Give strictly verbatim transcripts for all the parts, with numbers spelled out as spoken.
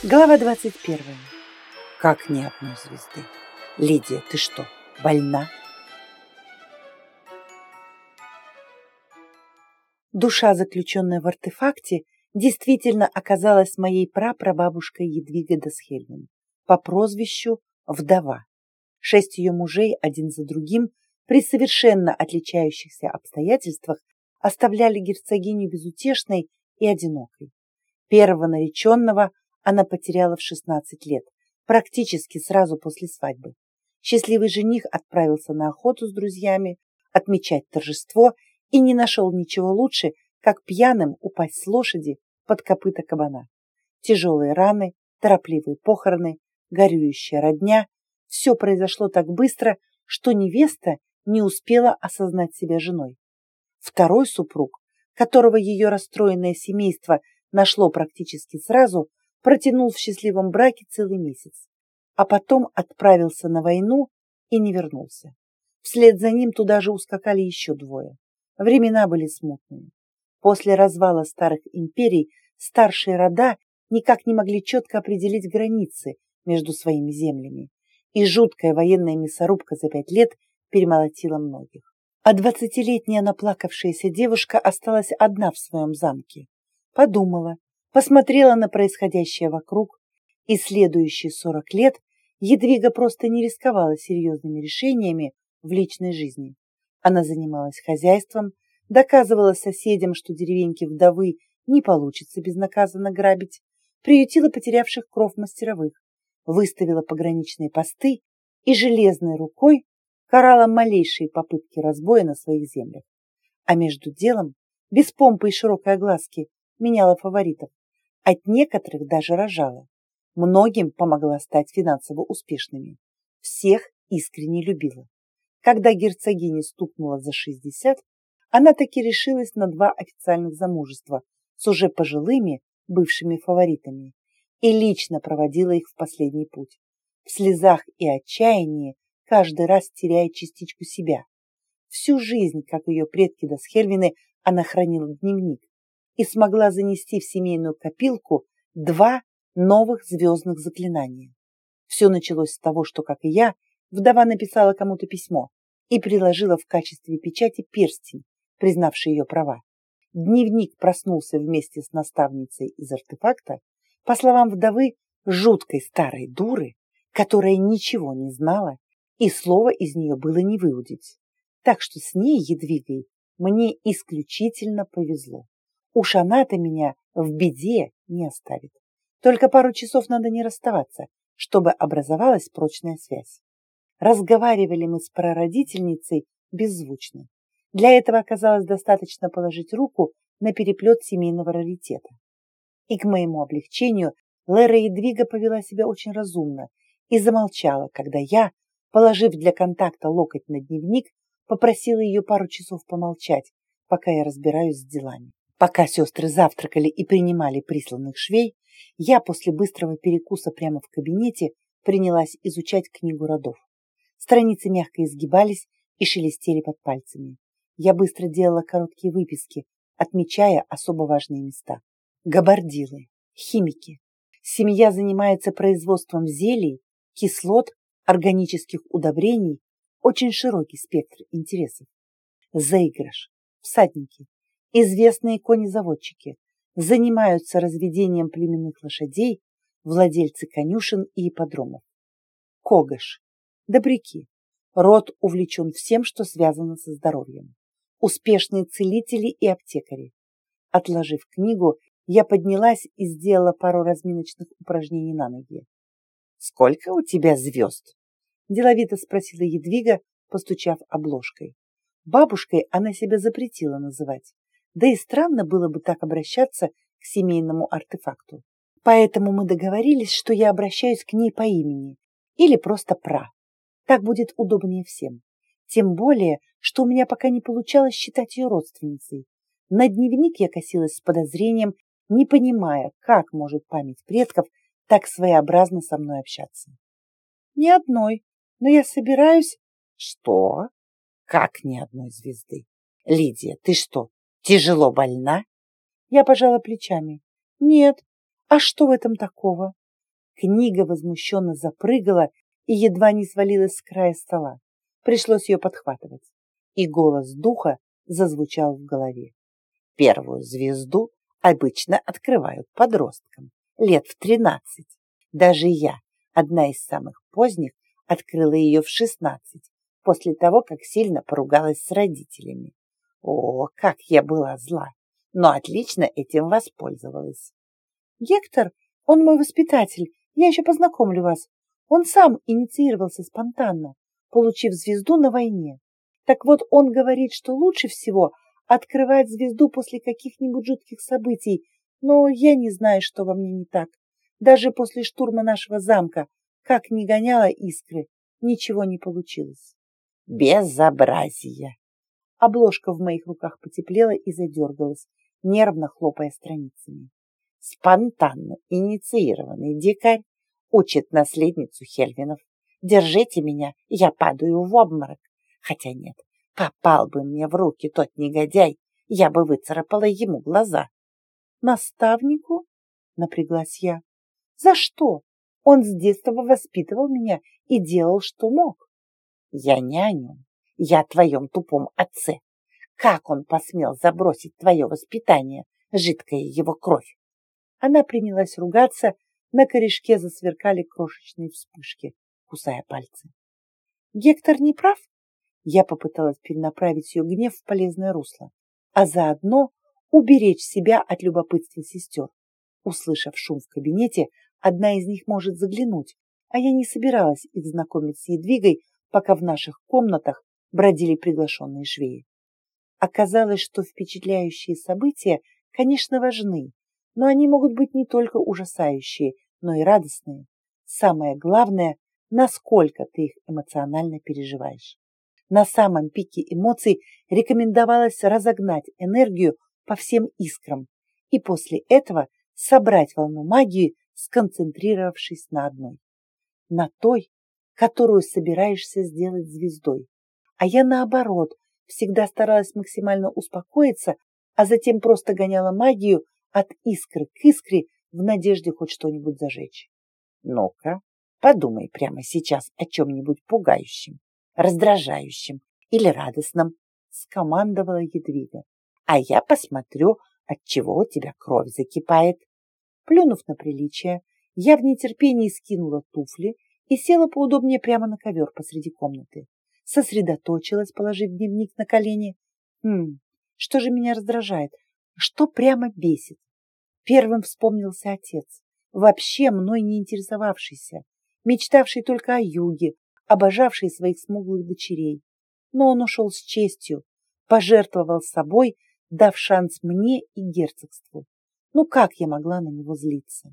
Глава двадцать первая. Как ни одной звезды. Лидия, ты что, больна? Душа, заключенная в артефакте, действительно оказалась моей прапрабабушкой Едвигой Дасхельмин по прозвищу Вдова. Шесть ее мужей один за другим при совершенно отличающихся обстоятельствах оставляли герцогиню безутешной и одинокой. Первого нареченного она потеряла в шестнадцать лет, практически сразу после свадьбы. Счастливый жених отправился на охоту с друзьями отмечать торжество и не нашел ничего лучше, как пьяным упасть с лошади под копыта кабана. Тяжелые раны, торопливые похороны, горюющая родня – все произошло так быстро, что невеста не успела осознать себя женой. Второй супруг, которого ее расстроенное семейство нашло практически сразу, протянул в счастливом браке целый месяц, а потом отправился на войну и не вернулся. Вслед за ним туда же ускакали еще двое. Времена были смутные. После развала старых империй старшие рода никак не могли четко определить границы между своими землями, и жуткая военная мясорубка за пять лет перемолотила многих. А двадцатилетняя наплакавшаяся девушка осталась одна в своем замке. Подумала, посмотрела на происходящее вокруг, и следующие сорок лет Едвига просто не рисковала серьезными решениями в личной жизни. Она занималась хозяйством, доказывала соседям, что деревеньки вдовы не получится безнаказанно грабить, приютила потерявших кров мастеровых, выставила пограничные посты и железной рукой карала малейшие попытки разбоя на своих землях. А между делом, без помпы и широкой огласки, меняла фаворитов. От некоторых даже рожала. Многим помогла стать финансово успешными. Всех искренне любила. Когда герцогине стукнуло за шестьдесят, она таки решилась на два официальных замужества с уже пожилыми бывшими фаворитами и лично проводила их в последний путь. В слезах и отчаянии, каждый раз теряя частичку себя. Всю жизнь, как ее предки Дасхельвины, она хранила дневник и смогла занести в семейную копилку два новых звездных заклинания. Все началось с того, что, как и я, вдова написала кому-то письмо и приложила в качестве печати перстень, признавший ее права. Дневник проснулся вместе с наставницей из артефакта, по словам вдовы, жуткой старой дуры, которая ничего не знала, и слова из нее было не выудить. Так что с ней, Едвигой, мне исключительно повезло. Уж она-то меня в беде не оставит. Только пару часов надо не расставаться, чтобы образовалась прочная связь. Разговаривали мы с прародительницей беззвучно. Для этого оказалось достаточно положить руку на переплет семейного раритета. И к моему облегчению Лера Едвига повела себя очень разумно и замолчала, когда я, положив для контакта локоть на дневник, попросила ее пару часов помолчать, пока я разбираюсь с делами. Пока сестры завтракали и принимали присланных швей, я после быстрого перекуса прямо в кабинете принялась изучать книгу родов. Страницы мягко изгибались и шелестели под пальцами. Я быстро делала короткие выписки, отмечая особо важные места. Габардилы, химики. Семья занимается производством зелий, кислот, органических удобрений, очень широкий спектр интересов. Заигрыш, всадники, известные конезаводчики, занимаются разведением племенных лошадей, владельцы конюшен и ипподромов. Когаш, добряки, род увлечен всем, что связано со здоровьем. Успешные целители и аптекари. Отложив книгу, я поднялась и сделала пару разминочных упражнений на ноги. «Сколько у тебя звезд?» – деловито спросила Едвига, постучав обложкой. Бабушкой она себя запретила называть, да и странно было бы так обращаться к семейному артефакту. Поэтому мы договорились, что я обращаюсь к ней по имени или просто пра. Так будет удобнее всем. Тем более, что у меня пока не получалось считать ее родственницей. На дневник я косилась с подозрением, не понимая, как может память предков так своеобразно со мной общаться. Ни одной, но я собираюсь... Что? Как ни одной звезды? Лидия, ты что, тяжело больна? Я пожала плечами. Нет. А что в этом такого? Книга возмущенно запрыгала и едва не свалилась с края стола. Пришлось ее подхватывать. И голос духа зазвучал в голове. Первую звезду обычно открывают подросткам, лет в тринадцать. Даже я, одна из самых поздних, открыла ее в шестнадцать, после того, как сильно поругалась с родителями. О, как я была зла, но отлично этим воспользовалась. Гектор, он мой воспитатель, я еще познакомлю вас. Он сам инициировался спонтанно, получив звезду на войне. Так вот, он говорит, что лучше всего открывать звезду после каких-нибудь жутких событий, но я не знаю, что во мне не так. Даже после штурма нашего замка, как ни гоняла искры, ничего не получилось. Безобразие! Обложка в моих руках потеплела и задергалась, нервно хлопая страницами. Спонтанно инициированный дикарь учит наследницу Хельвинов. Держите меня, я падаю в обморок. Хотя нет, попал бы мне в руки тот негодяй, я бы выцарапала ему глаза. Наставнику? Напряглась я. За что? Он с детства воспитывал меня и делал, что мог. Я не о нем, я о твоем тупом отце. Как он посмел забросить твое воспитание, жидкая его кровь? Она принялась ругаться, на корешке засверкали крошечные вспышки, кусая пальцы. Гектор не прав? Я попыталась перенаправить ее гнев в полезное русло, а заодно уберечь себя от любопытства сестер. Услышав шум в кабинете, одна из них может заглянуть, а я не собиралась их знакомить с Едвигой, пока в наших комнатах бродили приглашенные швеи. Оказалось, что впечатляющие события, конечно, важны, но они могут быть не только ужасающие, но и радостные. Самое главное, насколько ты их эмоционально переживаешь. На самом пике эмоций рекомендовалось разогнать энергию по всем искрам и после этого собрать волну магии, сконцентрировавшись на одной. На той, которую собираешься сделать звездой. А я, наоборот, всегда старалась максимально успокоиться, а затем просто гоняла магию от искры к искре в надежде хоть что-нибудь зажечь. Ну-ка, подумай прямо сейчас о чем-нибудь пугающем, раздражающем или радостном, скомандовала Едвига. А я посмотрю, от чего у тебя кровь закипает. Плюнув на приличие, я в нетерпении скинула туфли и села поудобнее прямо на ковер посреди комнаты. Сосредоточилась, положив дневник на колени. Хм, что же меня раздражает? Что прямо бесит? Первым вспомнился отец, вообще мной не интересовавшийся, мечтавший только о юге, обожавший своих смуглых дочерей. Но он ушел с честью, пожертвовал собой, дав шанс мне и герцогству. Ну как я могла на него злиться?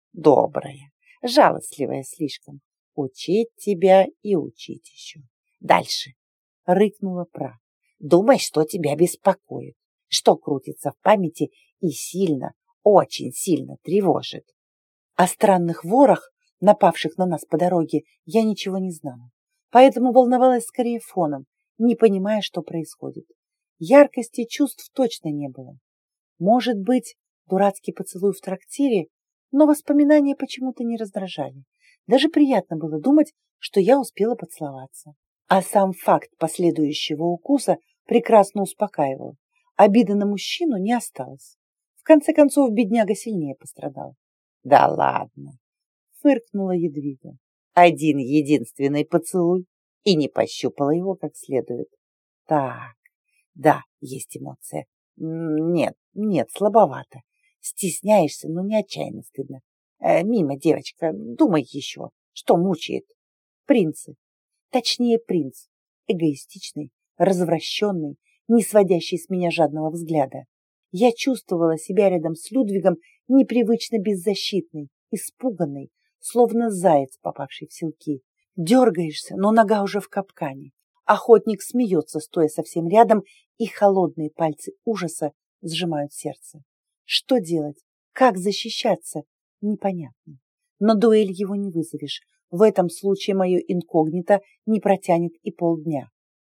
Добрая, жалостливая слишком. Учить тебя и учить еще. Дальше. Рыкнула Пра. Думай, что тебя беспокоит, что крутится в памяти и сильно, очень сильно тревожит. О странных ворах, напавших на нас по дороге, я ничего не знала, поэтому волновалась скорее фоном, не понимая, что происходит. Яркости чувств точно не было. Может быть, дурацкий поцелуй в трактире, но воспоминания почему-то не раздражали. Даже приятно было думать, что я успела поцеловаться. А сам факт последующего укуса прекрасно успокаивал. Обиды на мужчину не осталось. В конце концов, бедняга сильнее пострадал. Да ладно, фыркнула Едвига. Один единственный поцелуй, и не пощупала его как следует. Так, да, есть эмоция. Нет, нет, слабовато. Стесняешься, но не отчаянно стыдно. Э, мимо, девочка, думай еще, что мучает. Принцы, точнее принц, эгоистичный, развращенный, не сводящий с меня жадного взгляда. Я чувствовала себя рядом с Людвигом непривычно беззащитной, испуганной, словно заяц, попавший в селки. Дергаешься, но нога уже в капкане. Охотник смеется, стоя совсем рядом, и холодные пальцы ужаса сжимают сердце. Что делать? Как защищаться? Непонятно. На дуэль его не вызовешь. В этом случае мое инкогнито не протянет и полдня.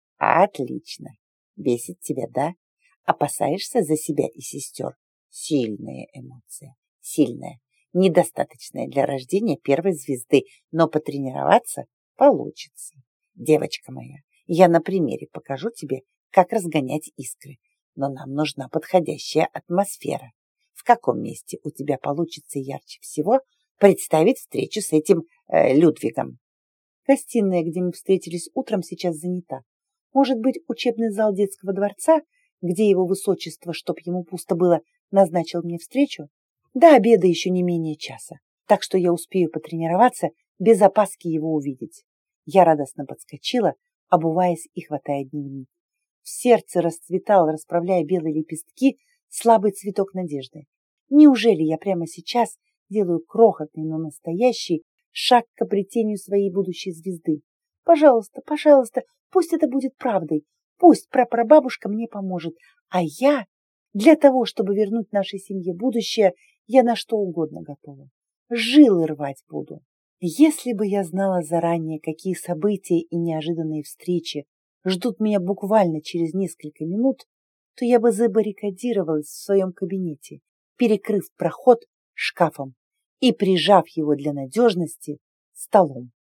Отлично. Бесит тебя, да? Опасаешься за себя и сестер? Сильные эмоции. Сильная. недостаточное для рождения первой звезды, но потренироваться получится. Девочка моя, я на примере покажу тебе, как разгонять искры, но нам нужна подходящая атмосфера. В каком месте у тебя получится ярче всего представить встречу с этим э, Людвигом? Гостиная, где мы встретились утром, сейчас занята. Может быть, учебный зал детского дворца, где его высочество, чтоб ему пусто было, назначил мне встречу? До обеда еще не менее часа, так что я успею потренироваться, без опаски его увидеть. Я радостно подскочила, обуваясь и хватая дневник. В сердце расцветал, расправляя белые лепестки, слабый цветок надежды. Неужели я прямо сейчас делаю крохотный, но настоящий шаг к обретению своей будущей звезды? Пожалуйста, пожалуйста, пусть это будет правдой, пусть прапрабабушка мне поможет, а я, для того, чтобы вернуть нашей семье будущее, я на что угодно готова. Жилы рвать буду. Если бы я знала заранее, какие события и неожиданные встречи ждут меня буквально через несколько минут, то я бы забаррикадировалась в своем кабинете, перекрыв проход шкафом и прижав его для надежности столом.